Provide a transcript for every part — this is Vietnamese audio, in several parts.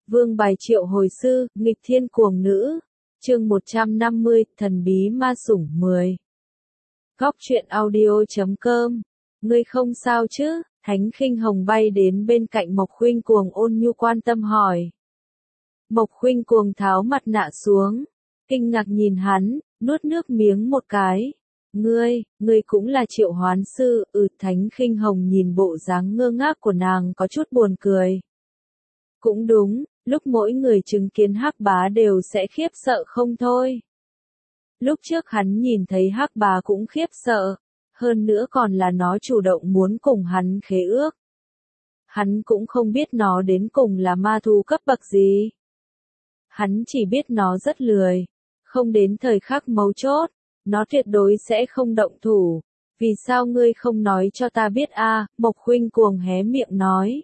Vương bài triệu hồi sư, nghịch thiên cuồng nữ. Chương 150, thần bí ma sủng 10. Góc truyện audio.com. Ngươi không sao chứ? Thánh Khinh Hồng bay đến bên cạnh Mộc Khuynh Cuồng ôn nhu quan tâm hỏi. Mộc Khuynh Cuồng tháo mặt nạ xuống, kinh ngạc nhìn hắn, nuốt nước miếng một cái. Ngươi cũng là triệu hoán sư? Thánh Khinh Hồng nhìn bộ dáng ngơ ngác của nàng có chút buồn cười. Cũng đúng, lúc mỗi người chứng kiến Hắc Bá đều sẽ khiếp sợ không thôi. Lúc trước hắn nhìn thấy Hắc Bá cũng khiếp sợ, hơn nữa còn là nó chủ động muốn cùng hắn khế ước. Hắn cũng không biết nó đến cùng là ma thú cấp bậc gì. Hắn chỉ biết nó rất lười, không đến thời khắc mấu chốt, nó tuyệt đối sẽ không động thủ. Vì sao ngươi không nói cho ta biết a? Mộc Khuynh Cuồng hé miệng nói.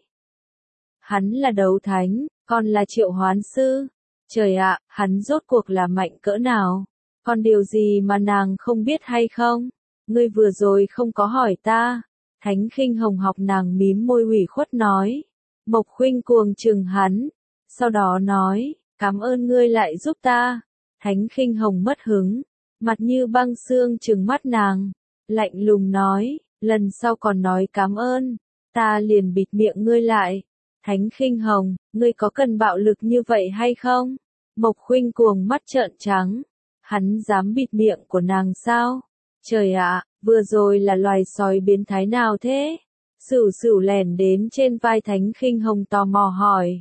Hắn là đấu thánh, còn là triệu hoán sư. Trời ạ, hắn rốt cuộc là mạnh cỡ nào? Còn điều gì mà nàng không biết hay không? Ngươi vừa rồi không có hỏi ta. Thánh Khinh Hồng học nàng mím môi ủy khuất nói. Mộc Khuynh Cuồng chừng hắn, sau đó nói, cảm ơn ngươi lại giúp ta. Thánh Khinh Hồng mất hứng, mặt như băng xương trừng mắt nàng, lạnh lùng nói, lần sau còn nói cảm ơn, ta liền bịt miệng ngươi lại. Thánh Khinh Hồng, ngươi có cần bạo lực như vậy hay không? Mộc Khuynh Cuồng mắt trợn trắng, hắn dám bịt miệng của nàng sao? Trời ạ, vừa rồi là loài sói biến thái nào thế? Sửu sửu lèn đến trên vai Thánh Khinh Hồng tò mò hỏi.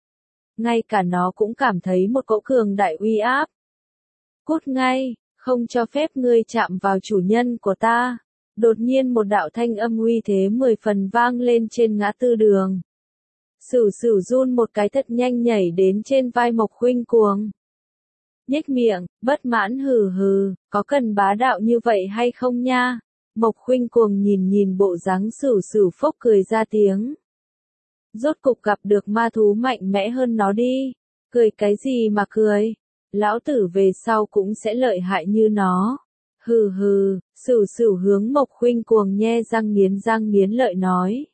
Ngay cả nó cũng cảm thấy một cỗ cường đại uy áp. Cút ngay, không cho phép ngươi chạm vào chủ nhân của ta. Đột nhiên một đạo thanh âm uy thế 10 phần vang lên trên ngã tư đường. Sửu sửu run một cái thật nhanh nhảy đến trên vai Mộc Khuynh Cuồng. Nhếch miệng, bất mãn hừ hừ, có cần bá đạo như vậy hay không nha? Mộc Khuynh Cuồng nhìn bộ dáng sửu sửu phốc cười ra tiếng. Rốt cục gặp được ma thú mạnh mẽ hơn nó đi. Cười cái gì mà cười? Lão tử về sau cũng sẽ lợi hại như nó. Hừ hừ, sửu sửu hướng Mộc Khuynh Cuồng nhe răng nghiến lợi nói.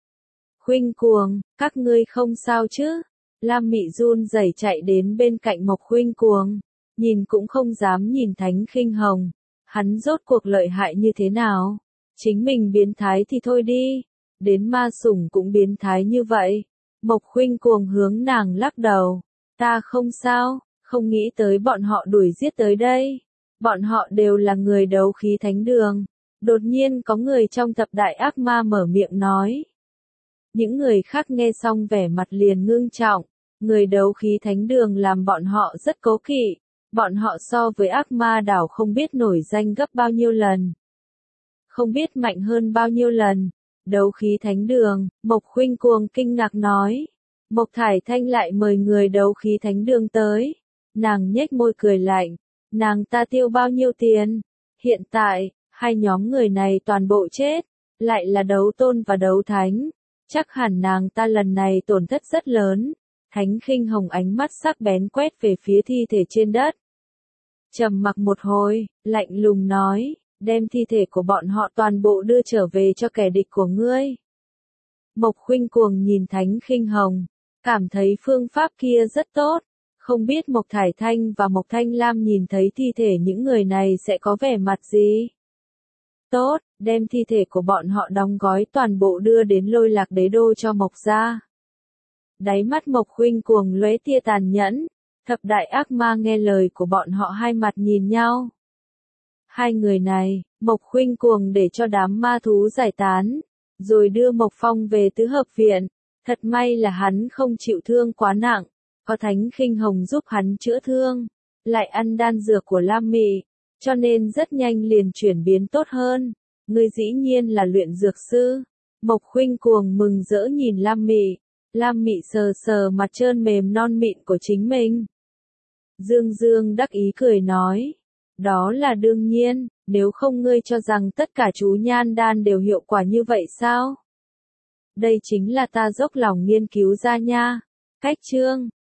Khuynh Cuồng, các ngươi không sao chứ? Lam Mị run rẩy chạy đến bên cạnh Mộc Khuynh Cuồng, nhìn cũng không dám nhìn Thánh Khinh Hồng. Hắn rốt cuộc lợi hại như thế nào? Chính mình biến thái thì thôi đi, đến ma sủng cũng biến thái như vậy. Mộc Khuynh Cuồng hướng nàng lắc đầu. Ta không sao, không nghĩ tới bọn họ đuổi giết tới đây. Bọn họ đều là người đấu khí thánh đường. Đột nhiên có người trong thập đại ác ma mở miệng nói. Những người khác nghe xong vẻ mặt liền ngưng trọng. Người đấu khí thánh đường làm bọn họ rất cố kỵ. Bọn họ so với ác ma đảo không biết nổi danh gấp bao nhiêu lần. Không biết mạnh hơn bao nhiêu lần. Đấu khí thánh đường, Mộc Khuynh Cuồng kinh ngạc nói. Mộc Thải Thanh lại mời người đấu khí thánh đường tới. Nàng nhếch môi cười lạnh. Nàng ta tiêu bao nhiêu tiền? Hiện tại, hai nhóm người này toàn bộ chết. Lại là đấu tôn và đấu thánh. Chắc hẳn nàng ta lần này tổn thất rất lớn. Thánh Khinh Hồng ánh mắt sắc bén quét về phía thi thể trên đất. Trầm mặc một hồi, lạnh lùng nói, đem thi thể của bọn họ toàn bộ đưa trở về cho kẻ địch của ngươi. Mộc Khuynh Cuồng nhìn Thánh Khinh Hồng, cảm thấy phương pháp kia rất tốt. Không biết Mộc Thải Thanh và Mộc Thanh Lam nhìn thấy thi thể những người này sẽ có vẻ mặt gì? Tốt, đem thi thể của bọn họ đóng gói toàn bộ đưa đến Lôi Lạc Đế Đô cho Mộc gia. Đáy mắt Mộc Khuynh Cuồng lóe tia tàn nhẫn. Thập đại ác ma nghe lời của bọn họ hai mặt nhìn nhau. Hai người này, Mộc Khuynh Cuồng để cho đám ma thú giải tán, rồi đưa Mộc Phong về tứ hợp viện. Thật may là hắn không chịu thương quá nặng, có Thánh Khinh Hồng giúp hắn chữa thương, lại ăn đan dược của Lam Mị, cho nên rất nhanh liền chuyển biến tốt hơn. Ngươi dĩ nhiên là luyện dược sư. Mộc Khuynh Cuồng mừng rỡ nhìn Lam Mị. Lam Mị sờ sờ mặt trơn mềm non mịn của chính mình. Dương Dương đắc ý cười nói. Đó là đương nhiên, nếu không ngươi cho rằng tất cả chú nhan đan đều hiệu quả như vậy sao? Đây chính là ta dốc lòng nghiên cứu ra nha. Cách chương